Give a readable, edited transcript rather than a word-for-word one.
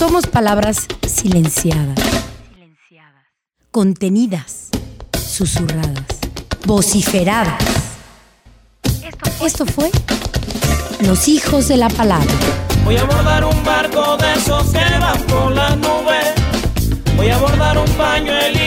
Somos palabras silenciadas, contenidas, susurradas, vociferadas. Esto fue Los Hijos de la Palabra. Voy a abordar un barco de esos que van por las nubes. Voy a abordar un pañuelito